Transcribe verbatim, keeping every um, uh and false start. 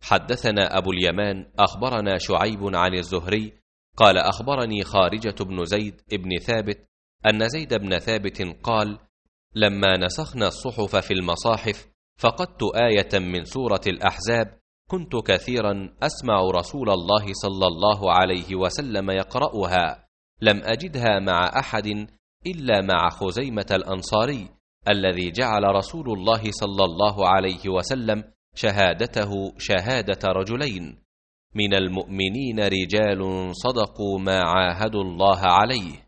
حدثنا أبو اليمان أخبرنا شعيب عن الزهري قال أخبرني خارجة بن زيد ابن ثابت أن زيد بن ثابت قال: لما نسخنا الصحف في المصاحف فقدت آية من سورة الأحزاب كنت كثيرا أسمع رسول الله صلى الله عليه وسلم يقرأها، لم أجدها مع أحد إلا مع خزيمة الأنصاري الذي جعل رسول الله صلى الله عليه وسلم شهادته شهادة رجلين: من المؤمنين رجال صدقوا ما عاهدوا الله عليه.